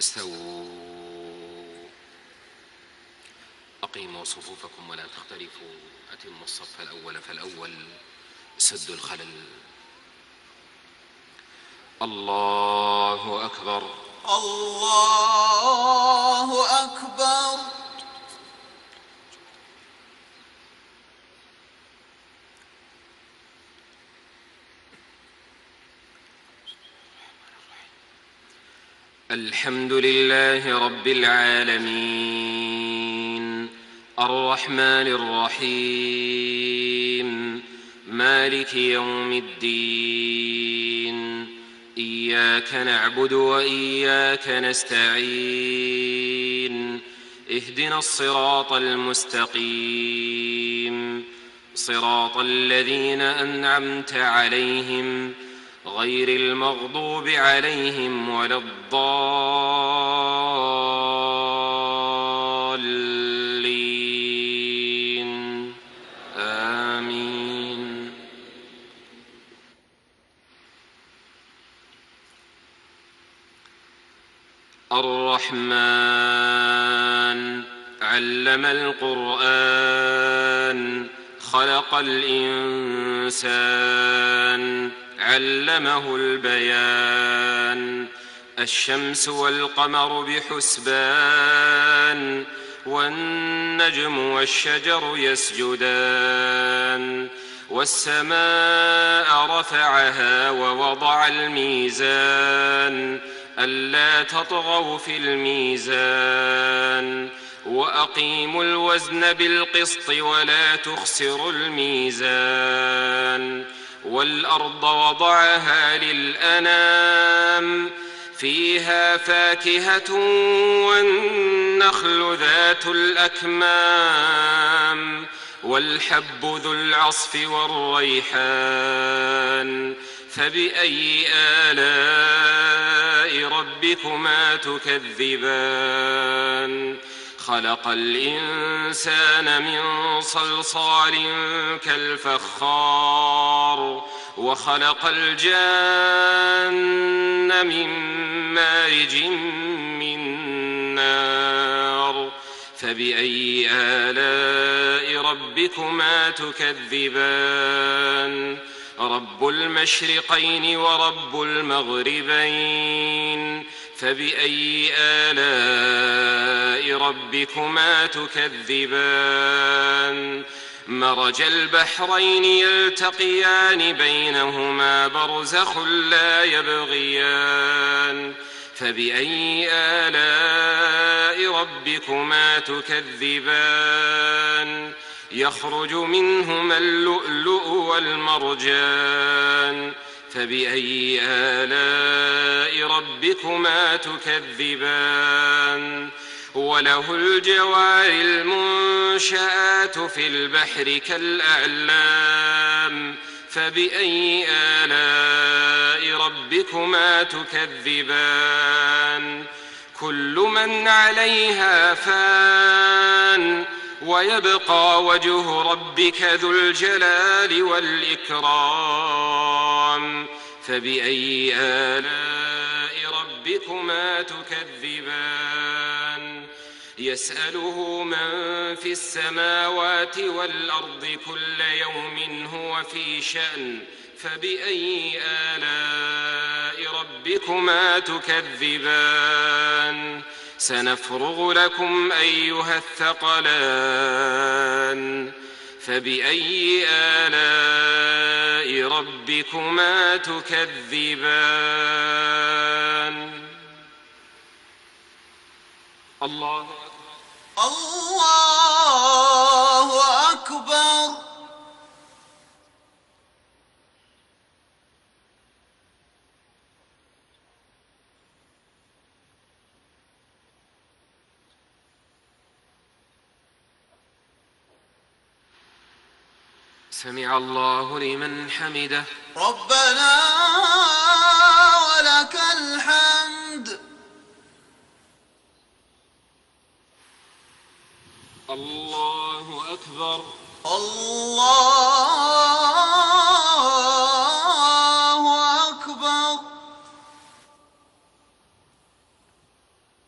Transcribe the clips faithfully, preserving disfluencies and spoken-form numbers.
استووا. أقيموا صفوفكم ولا تختلفوا. أتموا الصف الأول فالأول. سدوا الخلل. الله أكبر. الله أكبر. الحمد لله رب العالمين الرحمن الرحيم مالك يوم الدين. إياك نعبد وإياك نستعين. اهدنا الصراط المستقيم صراط الذين أنعمت عليهم غير المغضوب عليهم ولا الضالين. آمين. الرحمن علم القرآن خلق الإنسان علمه البيان. الشمس والقمر بحسبان والنجم والشجر يسجدان. والسماء رفعها ووضع الميزان ألا تطغوا في الميزان وأقيموا الوزن بالقسط ولا تخسروا الميزان. والأرض وضعها للأنام فيها فاكهة والنخل ذات الأكمام والحب ذو العصف والريحان. فبأي آلاء ربكما تكذبان؟ خلق الإنسان من صلصال كالفخار وخلق الجان من مارج من نار. فبأي آلاء ربكما تكذبان؟ رب المشرقين ورب المغربين. فبأي آلاء ربكما تكذبان؟ مرج البحرين يلتقيان بينهما برزخ لا يبغيان. فبأي آلاء ربكما تكذبان؟ يخرج منهما اللؤلؤ والمرجان. فبأي آلاء ربكما تكذبان؟ وله الجوار المنشآت في البحر كالأعلام. فبأي آلاء ربكما تكذبان؟ كل من عليها فان ويبقى وجه ربك ذو الجلال والإكرام. فبأي آلاء ربكما تكذبان؟ يسأله من في السماوات والأرض كل يوم هو في شأن. فبأي آلاء ربكما تكذبان؟ سنفرغ لكم أيها الثقلان. فبأي آلاء ربكما تكذبان؟ الله أكبر. الله أكبر. سمع الله لمن حمده. ربنا ولك الحمد. الله أكبر. الله أكبر.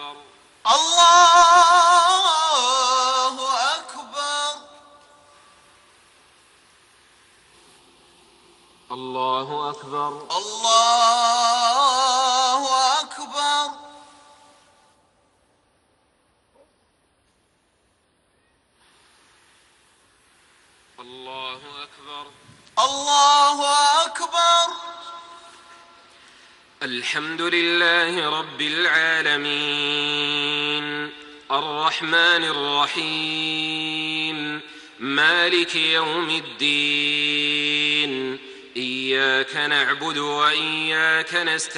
أكبر. الله أكبر. الله أكبر. الله أكبر. الله أكبر. الله أكبر. الحمد لله رب العالمين الرحمن الرحيم مالك يوم الدين إياك نعبد وإياك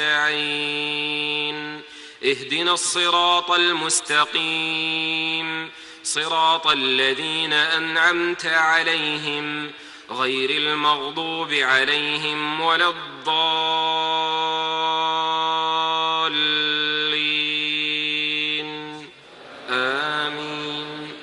نستعين اهدنا الصراط المستقيم صراط الذين أنعمت عليهم غير المغضوب عليهم ولا الضالين آمين.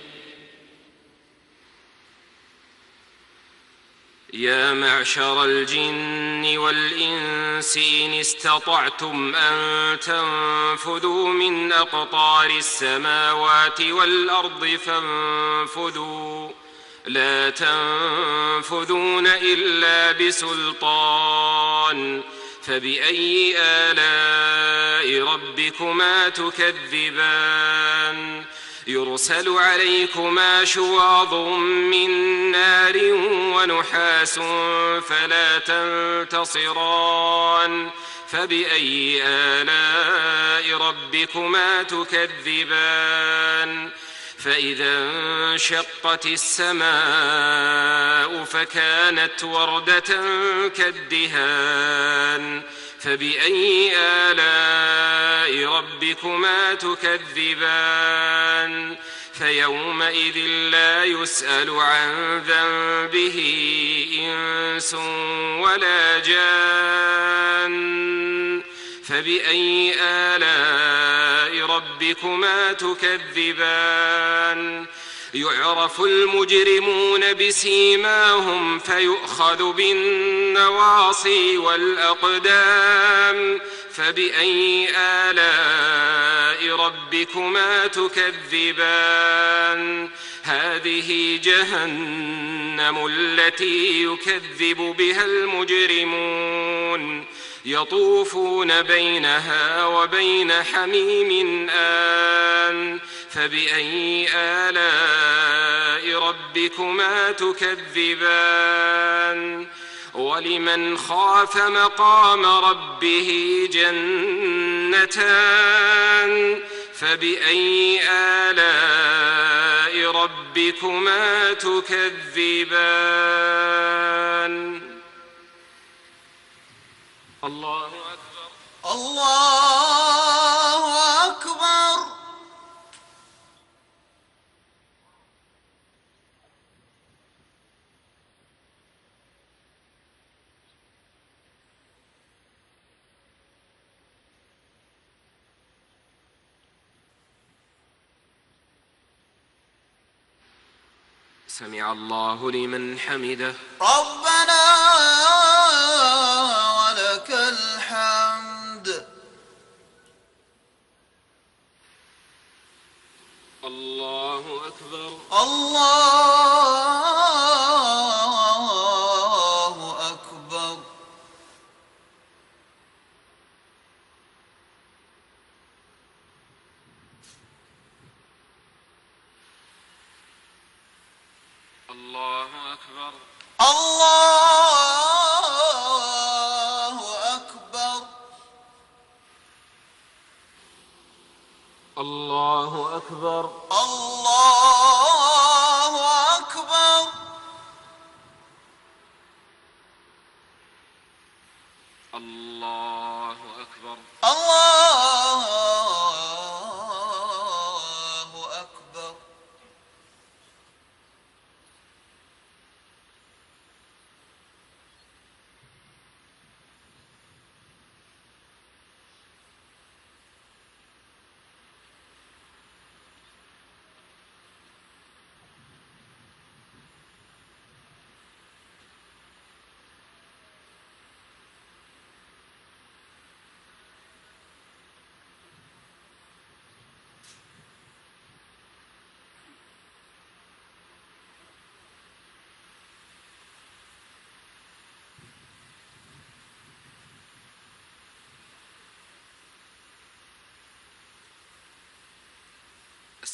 يا معشر الجن والإنس إن استطعتم أن تنفذوا من أقطار السماوات والأرض فانفذوا لا تنفذون إلا بسلطان فبأي آلاء ربكما تكذبان يرسل عليكما شواظ من نار ونحاس فلا تنتصران فبأي آلاء ربكما تكذبان فإذا انشقت السماء فكانت وردة كالدهان فبأي آلاء ربكما تكذبان فيومئذ لا يسأل عن ذنبه إنس ولا جان فبأي آلاء ربكما تكذبان يعرف المجرمون بسيماهم فيؤخذ بالنواصي والأقدام فبأي آلاء ربكما تكذبان هذه جهنم التي يكذب بها المجرمون يطوفون بينها وبين حميم آن فبأي آلاء ربكما تكذبان ولمن خاف مقام ربه جنتان فبأي آلاء ربكما تكذبان الله أكبر. الله أكبر. سمع الله لمن حمده ربنا ولك الحمد. الله أكبر. الله أكبر. الله أكبر. الله أكبر. الله أكبر. الله أكبر. الله أكبر. الله أكبر.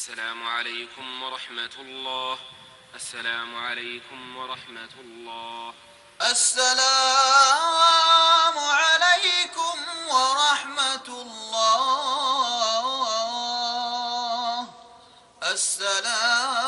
السلام عليكم ورحمة الله. السلام عليكم ورحمة الله. السلام عليكم ورحمة الله. السلام